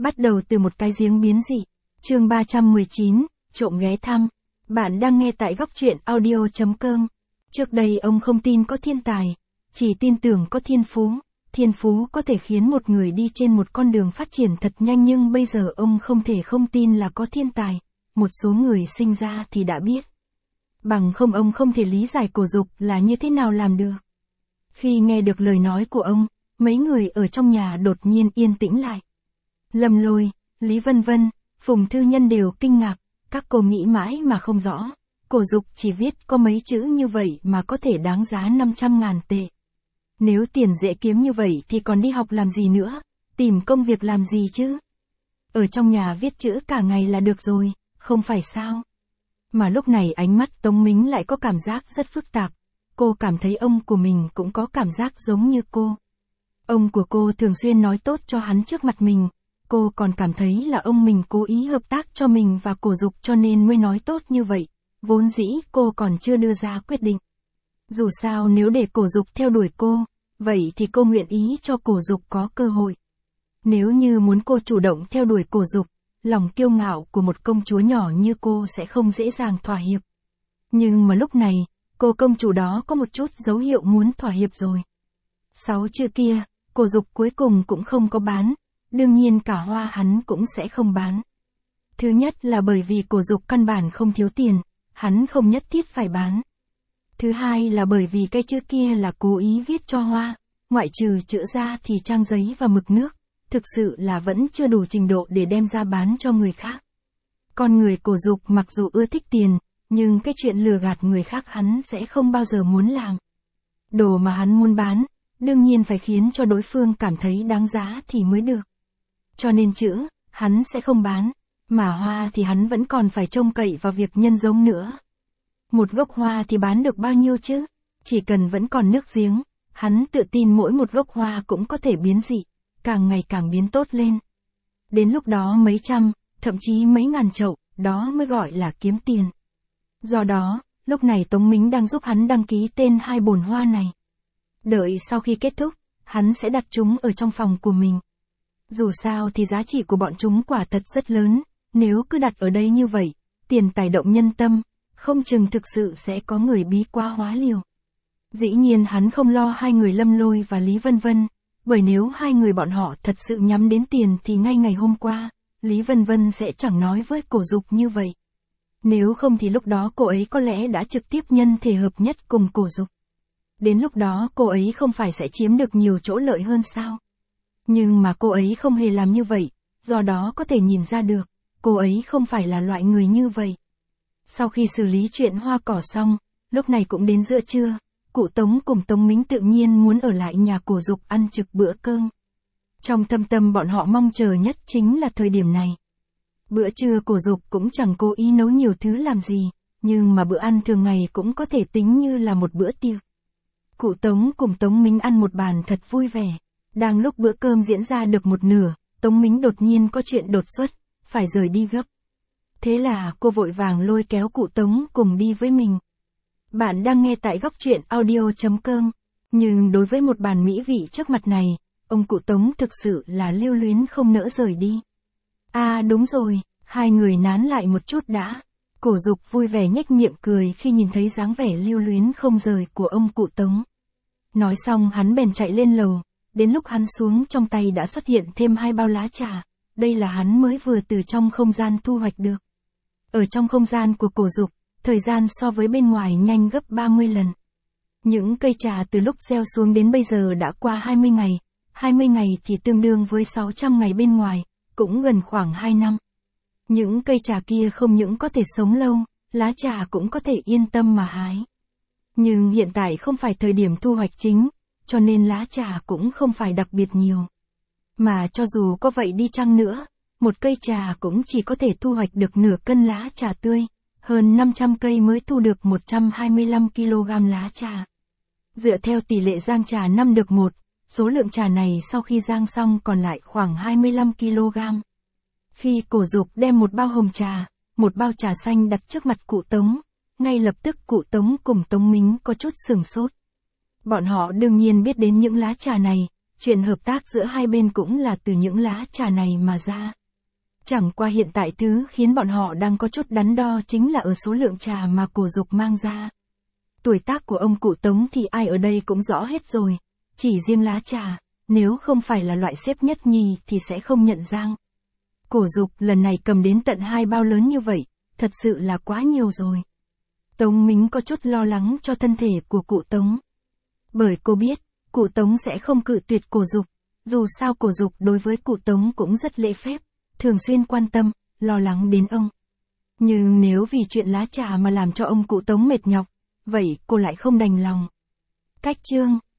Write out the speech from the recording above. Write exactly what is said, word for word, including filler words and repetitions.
Bắt đầu từ một cái giếng biến dị. Chương ba trăm mười chín, trộm ghé thăm. Bạn đang nghe tại góc truyện audio chấm com. Trước đây ông không tin có thiên tài, chỉ tin tưởng có thiên phú. Thiên phú có thể khiến một người đi trên một con đường phát triển thật nhanh, nhưng bây giờ ông không thể không tin là có thiên tài. Một số người sinh ra thì đã biết. Bằng không ông không thể lý giải Cổ Dục là như thế nào làm được. Khi nghe được lời nói của ông, mấy người ở trong nhà đột nhiên yên tĩnh lại. Lâm Lôi, Lý Vân Vân, Phùng Thư Nhân đều kinh ngạc, các cô nghĩ mãi mà không rõ. Cổ Dục chỉ viết có mấy chữ như vậy mà có thể đáng giá năm trăm ngàn tệ. Nếu tiền dễ kiếm như vậy thì còn đi học làm gì nữa, tìm công việc làm gì chứ? Ở trong nhà viết chữ cả ngày là được rồi, không phải sao? Mà lúc này ánh mắt Tống Mính lại có cảm giác rất phức tạp. Cô cảm thấy ông của mình cũng có cảm giác giống như cô. Ông của cô thường xuyên nói tốt cho hắn trước mặt mình. Cô còn cảm thấy là ông mình cố ý hợp tác cho mình và Cổ Dục cho nên mới nói tốt như vậy. Vốn dĩ cô còn chưa đưa ra quyết định. Dù sao nếu để Cổ Dục theo đuổi cô, vậy thì cô nguyện ý cho Cổ Dục có cơ hội. Nếu như muốn cô chủ động theo đuổi Cổ Dục, lòng kiêu ngạo của một công chúa nhỏ như cô sẽ không dễ dàng thỏa hiệp. Nhưng mà lúc này, cô công chủ đó có một chút dấu hiệu muốn thỏa hiệp rồi. Sáu chữ kia, Cổ Dục cuối cùng cũng không có bán, đương nhiên cả hoa hắn cũng sẽ không bán. Thứ nhất là bởi vì Cổ Dục căn bản không thiếu tiền, hắn không nhất thiết phải bán. Thứ hai là bởi vì cái chữ kia là cố ý viết cho hoa, ngoại trừ chữ ra thì trang giấy và mực nước, thực sự là vẫn chưa đủ trình độ để đem ra bán cho người khác. Con người Cổ Dục mặc dù ưa thích tiền, nhưng cái chuyện lừa gạt người khác hắn sẽ không bao giờ muốn làm. Đồ mà hắn muốn bán, đương nhiên phải khiến cho đối phương cảm thấy đáng giá thì mới được. Cho nên chữ, hắn sẽ không bán, mà hoa thì hắn vẫn còn phải trông cậy vào việc nhân giống nữa. Một gốc hoa thì bán được bao nhiêu chứ? Chỉ cần vẫn còn nước giếng, hắn tự tin mỗi một gốc hoa cũng có thể biến dị, càng ngày càng biến tốt lên. Đến lúc đó mấy trăm, thậm chí mấy ngàn chậu, đó mới gọi là kiếm tiền. Do đó, lúc này Tống Mính đang giúp hắn đăng ký tên hai bồn hoa này. Đợi sau khi kết thúc, hắn sẽ đặt chúng ở trong phòng của mình. Dù sao thì giá trị của bọn chúng quả thật rất lớn, nếu cứ đặt ở đây như vậy, tiền tài động nhân tâm, không chừng thực sự sẽ có người bí quá hóa liều. Dĩ nhiên hắn không lo hai người Lâm Lôi và Lý Vân Vân, bởi nếu hai người bọn họ thật sự nhắm đến tiền thì ngay ngày hôm qua, Lý Vân Vân sẽ chẳng nói với Cổ Dục như vậy. Nếu không thì lúc đó cô ấy có lẽ đã trực tiếp nhân thể hợp nhất cùng Cổ Dục. Đến lúc đó cô ấy không phải sẽ chiếm được nhiều chỗ lợi hơn sao? Nhưng mà cô ấy không hề làm như vậy, do đó có thể nhìn ra được, cô ấy không phải là loại người như vậy. Sau khi xử lý chuyện hoa cỏ xong, lúc này cũng đến giữa trưa, cụ Tống cùng Tống Mính tự nhiên muốn ở lại nhà Cổ Dục ăn trực bữa cơm. Trong thâm tâm bọn họ mong chờ nhất chính là thời điểm này. Bữa trưa Cổ Dục cũng chẳng cố ý nấu nhiều thứ làm gì, nhưng mà bữa ăn thường ngày cũng có thể tính như là một bữa tiệc. Cụ Tống cùng Tống Mính ăn một bàn thật vui vẻ. Đang lúc bữa cơm diễn ra được một nửa, Tống Mính đột nhiên có chuyện đột xuất, phải rời đi gấp. Thế là cô vội vàng lôi kéo cụ Tống cùng đi với mình. Bạn đang nghe tại góc truyện audio chấm com. Nhưng đối với một bàn mỹ vị trước mặt này, ông cụ Tống thực sự là lưu luyến không nỡ rời đi. À đúng rồi, hai người nán lại một chút đã. Cổ Dục vui vẻ nhếch miệng cười khi nhìn thấy dáng vẻ lưu luyến không rời của ông cụ Tống. Nói xong hắn bèn chạy lên lầu, đến lúc hắn xuống trong tay đã xuất hiện thêm hai bao lá trà, đây là hắn mới vừa từ trong không gian thu hoạch được. Ở trong không gian của Cổ Dục, thời gian so với bên ngoài nhanh gấp ba mươi lần. Những cây trà từ lúc gieo xuống đến bây giờ đã qua hai mươi ngày, hai mươi ngày thì tương đương với sáu trăm ngày bên ngoài, cũng gần khoảng hai năm. Những cây trà kia không những có thể sống lâu, lá trà cũng có thể yên tâm mà hái. Nhưng hiện tại không phải thời điểm thu hoạch chính, cho nên lá trà cũng không phải đặc biệt nhiều. Mà cho dù có vậy đi chăng nữa, một cây trà cũng chỉ có thể thu hoạch được nửa cân lá trà tươi, hơn năm trăm cây mới thu được một trăm hai mươi lăm ki lô gam lá trà. Dựa theo tỷ lệ rang trà năm được một, số lượng trà này sau khi rang xong còn lại khoảng hai mươi lăm ki lô gam. Khi Cổ Dục đem một bao hồng trà, một bao trà xanh đặt trước mặt cụ Tống, ngay lập tức cụ Tống cùng Tống Mính có chút sửng sốt. Bọn họ đương nhiên biết đến những lá trà này, Chuyện hợp tác giữa hai bên cũng là từ những lá trà này mà ra. Chẳng qua hiện tại thứ khiến bọn họ đang có chút đắn đo chính là ở số lượng trà mà Cổ Dục mang ra. Tuổi tác của ông cụ Tống thì ai ở đây cũng rõ hết rồi, chỉ riêng lá trà, nếu không phải là loại xếp nhất nhì thì sẽ không nhận rang. Cổ Dục lần này cầm đến tận hai bao lớn như vậy, thật sự là quá nhiều rồi. Tống Mính có chút lo lắng cho thân thể của cụ Tống. Bởi cô biết, cụ Tống sẽ không cự tuyệt Cổ Dục, dù sao Cổ Dục đối với cụ Tống cũng rất lễ phép, thường xuyên quan tâm, lo lắng đến ông. Nhưng nếu vì chuyện lá trà mà làm cho ông cụ Tống mệt nhọc, vậy cô lại không đành lòng. Cách chương